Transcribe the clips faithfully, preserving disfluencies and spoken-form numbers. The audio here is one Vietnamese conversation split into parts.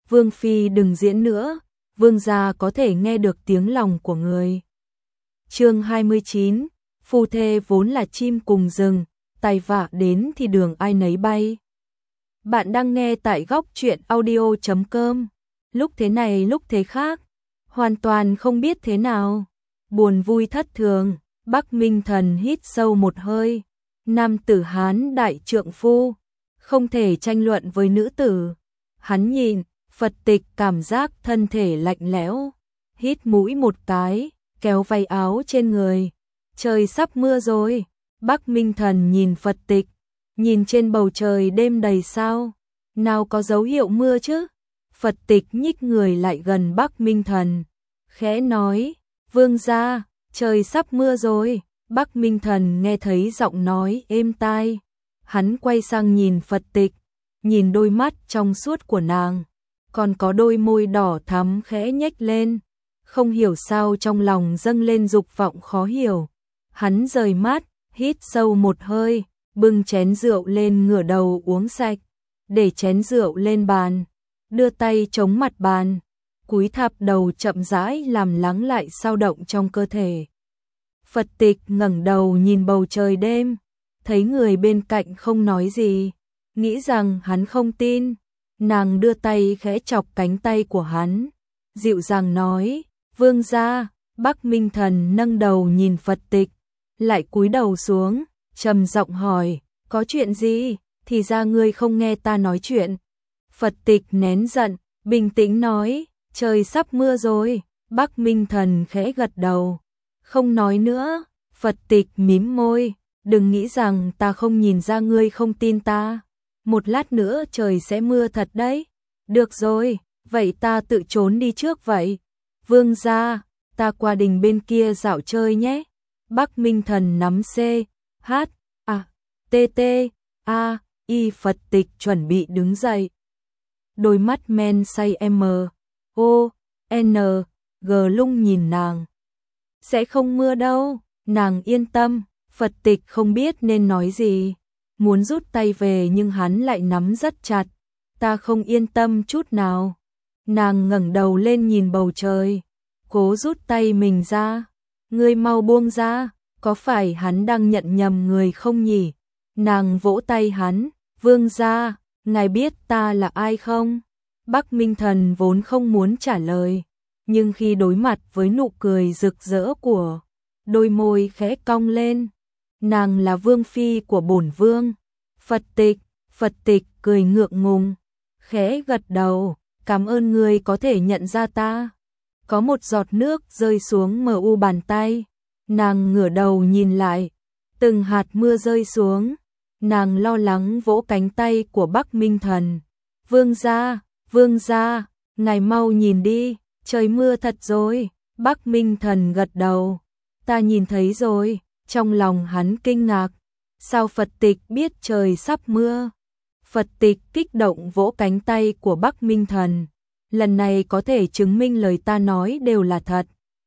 Vương phi đừng diễn nữa, vương gia có thể nghe được tiếng lòng của người. Chương hai mươi chín, phu thê vốn là chim cùng rừng, tai vạ đến thì đường ai nấy bay. Bạn đang nghe tại góc truyện audio chấm com. Lúc thế này lúc thế khác, hoàn toàn không biết thế nào. Buồn vui thất thường, Bắc Minh Thần hít sâu một hơi. Nam tử Hán đại trượng phu, không thể tranh luận với nữ tử. Hắn nhìn, Phật Tịch cảm giác thân thể lạnh lẽo, hít mũi một cái, kéo váy áo trên người. Trời sắp mưa rồi. Bắc Minh Thần nhìn Phật Tịch, nhìn trên bầu trời đêm đầy sao, nào có dấu hiệu mưa chứ? Phật Tịch nhích người lại gần Bắc Minh Thần, khẽ nói, vương gia, trời sắp mưa rồi. Bắc Minh Thần nghe thấy giọng nói êm tai, hắn quay sang nhìn Phật Tịch, nhìn đôi mắt trong suốt của nàng, còn có đôi môi đỏ thắm khẽ nhếch lên, không hiểu sao trong lòng dâng lên dục vọng khó hiểu. Hắn rời mắt, hít sâu một hơi, bưng chén rượu lên ngửa đầu uống sạch, để chén rượu lên bàn, đưa tay chống mặt bàn, cúi thấp đầu chậm rãi làm lắng lại dao động trong cơ thể. Phật Tịch ngẩng đầu nhìn bầu trời đêm, thấy người bên cạnh không nói gì, nghĩ rằng hắn không tin. Nàng đưa tay khẽ chọc cánh tay của hắn, dịu dàng nói, vương gia. Bắc Minh Thần nâng đầu nhìn Phật Tịch, lại cúi đầu xuống, trầm giọng hỏi, có chuyện gì? Thì ra ngươi không nghe ta nói chuyện. Phật Tịch nén giận, bình tĩnh nói, trời sắp mưa rồi. Bắc Minh Thần khẽ gật đầu, không nói nữa. Phật Tịch mím môi, đừng nghĩ rằng ta không nhìn ra ngươi không tin ta. Một lát nữa trời sẽ mưa thật đấy. Được rồi, vậy ta tự trốn đi trước vậy. Vương gia, ta qua đình bên kia dạo chơi nhé. Bắc Minh Thần nắm C, H, A, T, T, A, Y. Phật Tịch chuẩn bị đứng dậy. Đôi mắt men say M, O, N, G lung nhìn nàng. Sẽ không mưa đâu, nàng yên tâm. Phật Tịch không biết nên nói gì, muốn rút tay về nhưng hắn lại nắm rất chặt. Ta không yên tâm chút nào. Nàng ngẩng đầu lên nhìn bầu trời, cố rút tay mình ra. Ngươi mau buông ra, có phải hắn đang nhận nhầm người không nhỉ? Nàng vỗ tay hắn, vương gia, ngài biết ta là ai không? Bắc Minh Thần vốn không muốn trả lời, nhưng khi đối mặt với nụ cười rực rỡ của, đôi môi khẽ cong lên. Nàng là vương phi của bổn vương. Phật Tịch, Phật Tịch cười ngượng ngùng, khẽ gật đầu, cảm ơn ngươi có thể nhận ra ta. Có một giọt nước rơi xuống mờ u bàn tay, nàng ngửa đầu nhìn lại, từng hạt mưa rơi xuống. Nàng lo lắng vỗ cánh tay của Bắc Minh Thần, vương gia, vương gia, ngài mau nhìn đi, trời mưa thật rồi. Bắc Minh Thần gật đầu, ta nhìn thấy rồi. Trong lòng hắn kinh ngạc, sao Phật Tịch biết trời sắp mưa? Phật Tịch kích động vỗ cánh tay của Bắc Minh Thần, lần này có thể chứng minh lời ta nói đều là thật.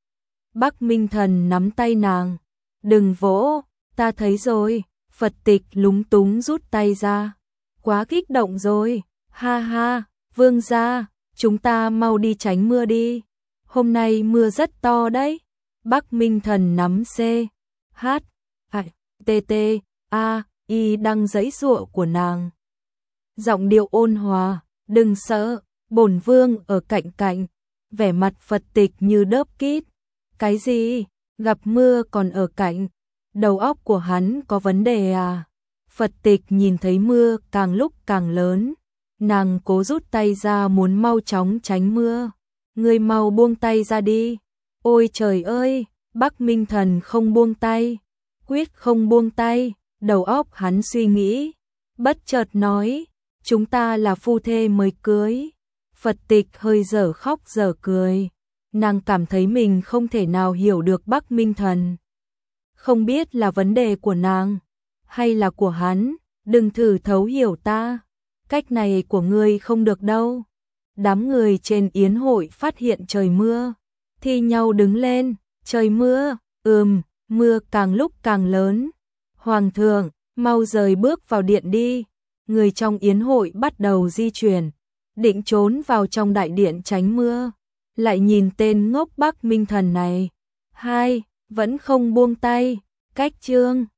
Bắc Minh Thần nắm tay nàng, đừng vỗ, ta thấy rồi. Phật Tịch lúng túng rút tay ra, quá kích động rồi, ha ha. Vương gia, chúng ta mau đi tránh mưa đi, hôm nay mưa rất to đấy. Bắc Minh Thần nắm C, H, A, T, T, A, Y đang giãy giụa của nàng, giọng điệu ôn hòa, đừng sợ, bổn vương ở cạnh cạnh. Vẻ mặt Phật Tịch như đớp kít, cái gì? Gặp mưa còn ở cạnh? Đầu óc của hắn có vấn đề à? Phật Tịch nhìn thấy mưa càng lúc càng lớn, nàng cố rút tay ra muốn mau chóng tránh mưa. Ngươi mau buông tay ra đi. Ôi trời ơi, Bắc Minh Thần không buông tay, quyết không buông tay. Đầu óc hắn suy nghĩ, bất chợt nói, chúng ta là phu thê mới cưới. Phật Tịch hơi dở khóc dở cười, nàng cảm thấy mình không thể nào hiểu được Bắc Minh Thần. Không biết là vấn đề của nàng hay là của hắn, đừng thử thấu hiểu ta, cách này của ngươi không được đâu. Đám người trên yến hội phát hiện trời mưa, thi nhau đứng lên, trời mưa, ừm, mưa càng lúc càng lớn. Hoàng thượng, mau rời bước vào điện đi. Người trong yến hội bắt đầu di chuyển, định trốn vào trong đại điện tránh mưa, lại nhìn tên ngốc Bắc Minh Thần này. Hai, vẫn không buông tay, cách Trương